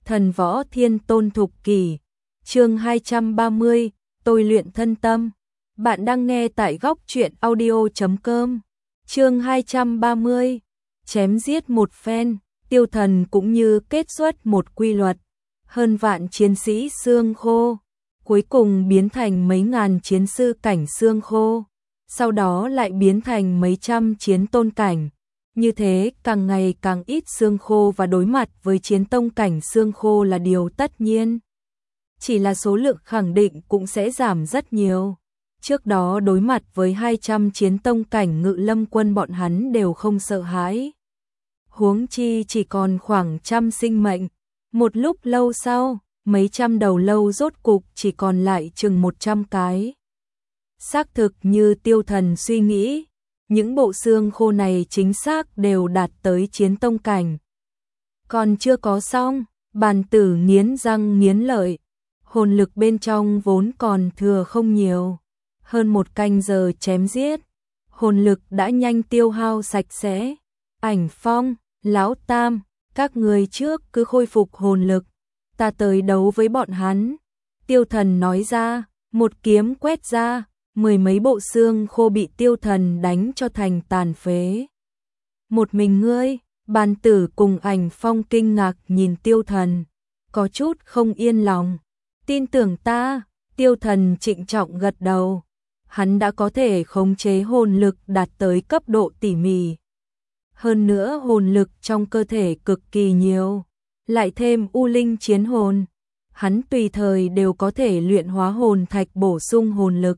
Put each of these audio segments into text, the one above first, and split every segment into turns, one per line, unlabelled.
Thần võ thiên tôn thục kỷ, chương 230, tôi luyện thân tâm. Bạn đang nghe tại góc truyện audio.com. Chương 230, chém giết một phen, Tiêu Thần cũng như kết xuất một quy luật. Hơn vạn chiến sĩ xương khô, cuối cùng biến thành mấy ngàn chiến sư cảnh xương khô, sau đó lại biến thành mấy trăm chiến tôn cảnh. Như thế càng ngày càng ít xương khô và đối mặt với chiến tông cảnh xương khô là điều tất nhiên. Chỉ là số lượng khẳng định cũng sẽ giảm rất nhiều. Trước đó đối mặt với 200 chiến tông cảnh Ngự Lâm quân bọn hắn đều không sợ hãi. Huống chi chỉ còn khoảng trăm sinh mệnh. Một lúc lâu sau, mấy trăm đầu lâu rốt cục chỉ còn lại chừng 100 cái. Xác thực như Tiêu Thần suy nghĩ, những bộ xương khô này chính xác đều đạt tới chiến tông cảnh. Còn chưa có xong, bàn tử nghiến răng nghiến lợi, hồn lực bên trong vốn còn thừa không nhiều. Hơn một canh giờ chém giết, hồn lực đã nhanh tiêu hao sạch sẽ. Ảnh Phong, Lão Tam, các người trước cứ khôi phục hồn lực, ta tới đấu với bọn hắn. Tiêu Thần nói ra, một kiếm quét ra, mười mấy bộ xương khô bị Tiêu Thần đánh cho thành tàn phế. Một mình ngươi? Bàn tử cùng Ảnh Phong kinh ngạc nhìn Tiêu Thần, có chút không yên lòng. Tin tưởng ta, Tiêu Thần trịnh trọng gật đầu. Hắn đã có thể khống chế hồn lực đạt tới cấp độ tỉ mỉ. Hơn nữa hồn lực trong cơ thể cực kỳ nhiều, lại thêm U Linh chiến hồn, hắn tùy thời đều có thể luyện hóa hồn thạch bổ sung hồn lực.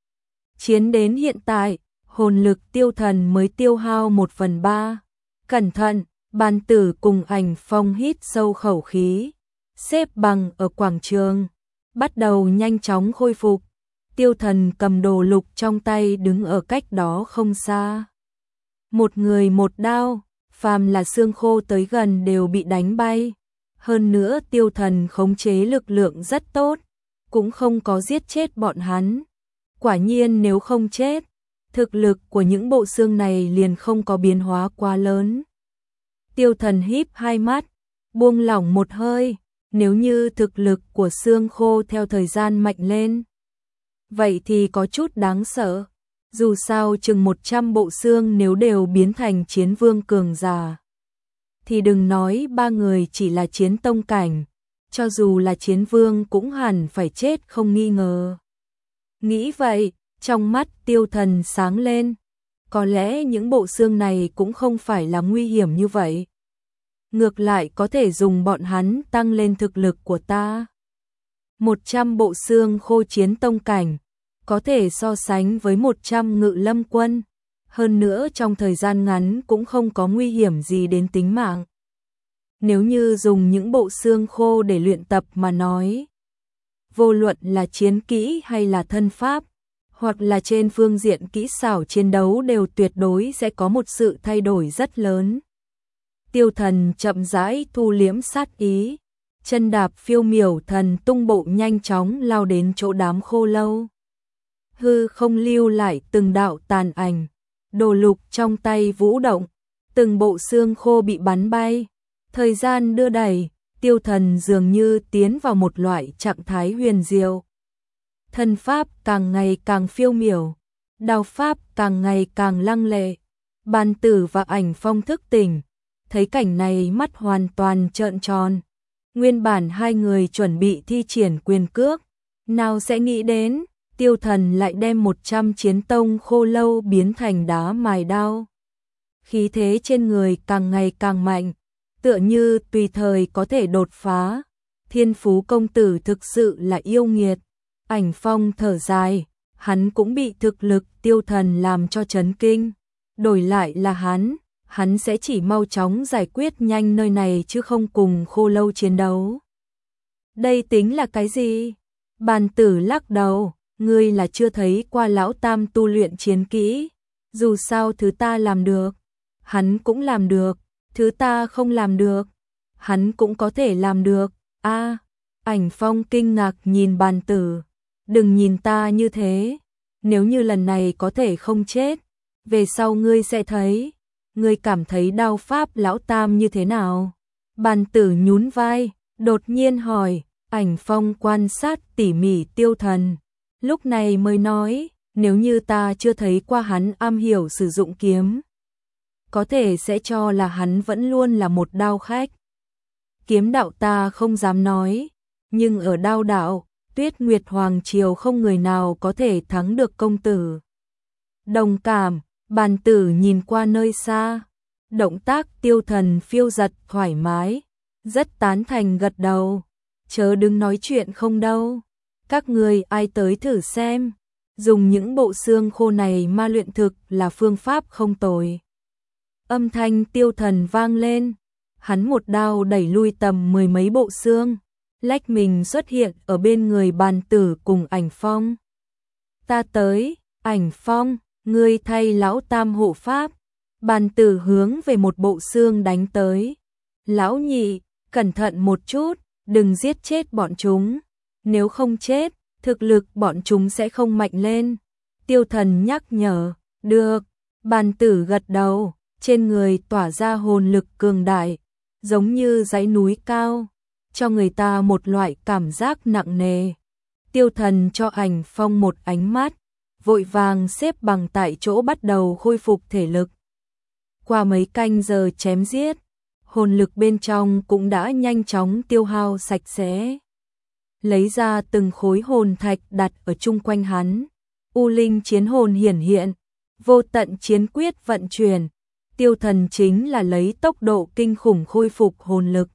Chiến đến hiện tại, hồn lực Tiêu Thần mới tiêu hao 1/3. Cẩn thận, bàn tử cùng Ảnh Phong hít sâu khẩu khí, xếp bằng ở quảng trường, bắt đầu nhanh chóng khôi phục. Tiêu Thần cầm đồ lục trong tay đứng ở cách đó không xa. Một người một đao, phàm là xương khô tới gần đều bị đánh bay. Hơn nữa Tiêu Thần khống chế lực lượng rất tốt, cũng không có giết chết bọn hắn. Quả nhiên nếu không chết, thực lực của những bộ xương này liền không có biến hóa quá lớn. Tiêu Thần híp hai mắt, buông lỏng một hơi, nếu như thực lực của xương khô theo thời gian mạnh lên, vậy thì có chút đáng sợ. Dù sao chừng 100 bộ xương nếu đều biến thành chiến vương cường giả, thì đừng nói ba người chỉ là chiến tông cảnh, cho dù là chiến vương cũng hẳn phải chết không nghi ngờ. Nghĩ vậy, trong mắt Tiêu Thần sáng lên, có lẽ những bộ xương này cũng không phải là nguy hiểm như vậy. Ngược lại có thể dùng bọn hắn tăng lên thực lực của ta. 100 bộ xương khô chiến tông cảnh, có thể so sánh với 100 Ngự Lâm quân, hơn nữa trong thời gian ngắn cũng không có nguy hiểm gì đến tính mạng. Nếu như dùng những bộ xương khô để luyện tập mà nói, vô luận là chiến kỹ hay là thân pháp, hoặc là trên phương diện kỹ xảo chiến đấu đều tuyệt đối sẽ có một sự thay đổi rất lớn. Tiêu Thần chậm rãi thu liễm sát ý, chân đạp phiêu miểu thần tung bộ nhanh chóng lao đến chỗ đám khô lâu. Hư không lưu lại từng đạo tàn ảnh, đồ lục trong tay vũ động, từng bộ xương khô bị bắn bay. Thời gian đưa đẩy, Tiêu Thần dường như tiến vào một loại trạng thái huyền diệu. Thân pháp càng ngày càng phiêu miểu, đao pháp càng ngày càng lăng lệ. Bàn tử và Ảnh Phong thức tỉnh, thấy cảnh này mắt hoàn toàn trợn tròn. Nguyên bản hai người chuẩn bị thi triển quyền cước, nào sẽ nghĩ đến Tiêu Thần lại đem 100 chiến tông khô lâu biến thành đá mài đao. Khí thế trên người càng ngày càng mạnh, tựa như tùy thời có thể đột phá. Thiên Phú công tử thực sự là yêu nghiệt. Ảnh Phong thở dài, hắn cũng bị thực lực Tiêu Thần làm cho chấn kinh. Đổi lại là hắn sẽ chỉ mau chóng giải quyết nhanh nơi này chứ không cùng khô lâu chiến đấu. Đây tính là cái gì? Bàn tử lắc đầu, ngươi là chưa thấy qua Lão Tam tu luyện chiến kỹ. Dù sao thứ ta làm được, hắn cũng làm được. Thứ ta không làm được, hắn cũng có thể làm được. A, Ảnh Phong kinh ngạc nhìn bàn tử, đừng nhìn ta như thế, nếu như lần này có thể không chết, về sau ngươi sẽ thấy. Ngươi cảm thấy đao pháp Lão Tam như thế nào? Bàn tử nhún vai, Đột nhiên hỏi, Ảnh Phong quan sát tỉ mỉ Tiêu Thần, lúc này mới nói, nếu như ta chưa thấy qua hắn am hiểu sử dụng kiếm, có thể sẽ cho là hắn vẫn luôn là một đao khách. Kiếm đạo ta không dám nói, nhưng ở đao đạo, Tuyết Nguyệt Hoàng Triều không người nào có thể thắng được công tử. Đồng cảm, bàn tử nhìn qua nơi xa, động tác Tiêu Thần phiêu giật thoải mái, rất tán thành gật đầu, chớ đừng nói chuyện không đâu, các người ai tới thử xem, dùng những bộ xương khô này ma luyện thực là phương pháp không tồi. Âm thanh Tiêu Thần vang lên, hắn một đao đẩy lui tầm 10 mấy bộ xương, lách mình xuất hiện ở bên người bàn tử cùng Ảnh Phong. Ta tới, Ảnh Phong, ngươi thay lão tam hộ pháp. Bàn tử hướng về một bộ xương đánh tới. Lão nhị, cẩn thận một chút, đừng giết chết bọn chúng. Nếu không chết, thực lực bọn chúng sẽ không mạnh lên. Tiêu Thần nhắc nhở, được. Bàn tử gật đầu, trên người tỏa ra hồn lực cường đại, giống như dãy núi cao, cho người ta một loại cảm giác nặng nề. Tiêu Thần cho Ảnh Phong một ánh mắt, vội vàng xếp bằng tại chỗ bắt đầu khôi phục thể lực. Qua mấy canh giờ chém giết, hồn lực bên trong cũng đã nhanh chóng tiêu hao sạch sẽ. Lấy ra từng khối hồn thạch đặt ở chung quanh hắn. U linh chiến hồn hiển hiện, vô tận chiến quyết vận chuyển. Tiêu Thần chính là lấy tốc độ kinh khủng khôi phục hồn lực.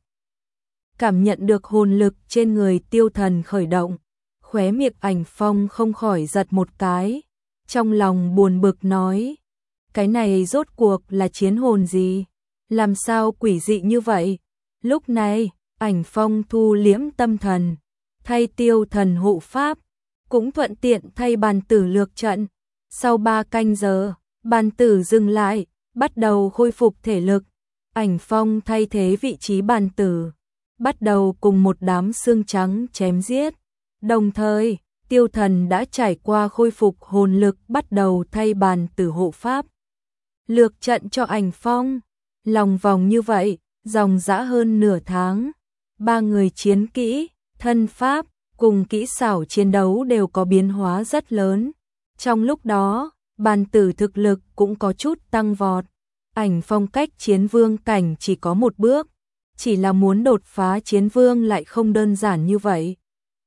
Cảm nhận được hồn lực trên người Tiêu Thần khởi động, khóe miệng Ảnh Phong không khỏi giật một cái, trong lòng buồn bực nói, cái này rốt cuộc là chiến hồn gì? Làm sao quỷ dị như vậy? Lúc này, Ảnh Phong thu liễm tâm thần, thay Tiêu Thần hộ pháp, cũng thuận tiện thay bàn tử lược trận. Sau 3 canh giờ, bàn tử dừng lại, bắt đầu khôi phục thể lực. Ảnh Phong thay thế vị trí bàn tử, bắt đầu cùng một đám xương trắng chém giết. Đồng thời, Tiêu Thần đã trải qua khôi phục hồn lực bắt đầu thay bàn tử hộ pháp. Lược trận cho Ảnh Phong, lòng vòng như vậy, dòng dã hơn nửa tháng. 3 người chiến kỹ, thân pháp, cùng kỹ xảo chiến đấu đều có biến hóa rất lớn. Trong lúc đó, bàn tử thực lực cũng có chút tăng vọt. Ảnh Phong cách chiến vương cảnh chỉ có một bước, chỉ là muốn đột phá chiến vương lại không đơn giản như vậy.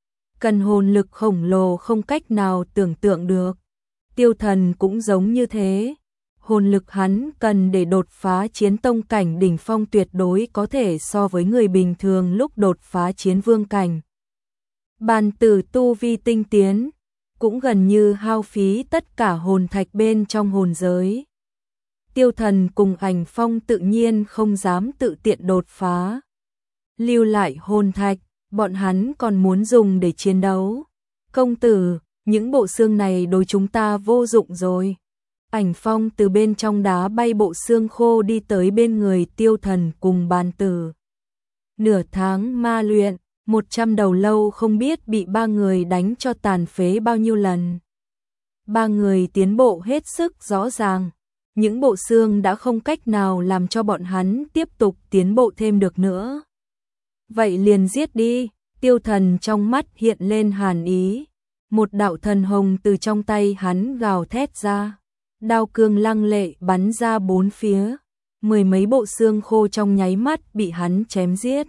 Cần hồn lực khổng lồ không cách nào tưởng tượng được. Tiêu Thần cũng giống như thế. Hồn lực hắn cần để đột phá chiến tông cảnh đỉnh phong tuyệt đối có thể so với người bình thường lúc đột phá chiến vương cảnh. Bàn tử tu vi tinh tiến, cũng gần như hao phí tất cả hồn thạch bên trong hồn giới. Tiêu Thần cùng Ảnh Phong tự nhiên không dám tự tiện đột phá. Lưu lại hồn thạch, bọn hắn còn muốn dùng để chiến đấu. Công tử, những bộ xương này đối chúng ta vô dụng rồi. Ảnh Phong từ bên trong đá bay bộ xương khô đi tới bên người Tiêu Thần cùng bàn tử. Nửa tháng ma luyện, 100 đầu lâu không biết bị 3 người đánh cho tàn phế bao nhiêu lần. 3 người tiến bộ hết sức rõ ràng. Những bộ xương đã không cách nào làm cho bọn hắn tiếp tục tiến bộ thêm được nữa. Vậy liền giết đi, Tiêu Thần trong mắt hiện lên hàn ý. Một đạo thần hồng từ trong tay hắn gào thét ra. Đao cương lăng lệ bắn ra bốn phía. 10 mấy bộ xương khô trong nháy mắt bị hắn chém giết.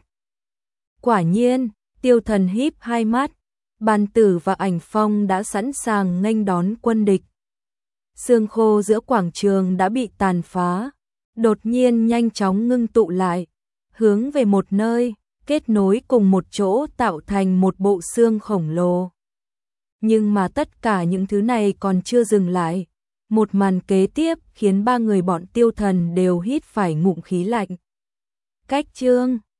Quả nhiên, Tiêu Thần híp hai mắt. Bàn tử và Ảnh Phong đã sẵn sàng nghênh đón quân địch. Xương khô giữa quảng trường đã bị tàn phá, đột nhiên nhanh chóng ngưng tụ lại, hướng về một nơi, kết nối cùng một chỗ tạo thành một bộ xương khổng lồ. Nhưng mà tất cả những thứ này còn chưa dừng lại. Một màn kế tiếp khiến 3 người bọn Tiêu Thần đều hít phải ngụm khí lạnh. Cách chương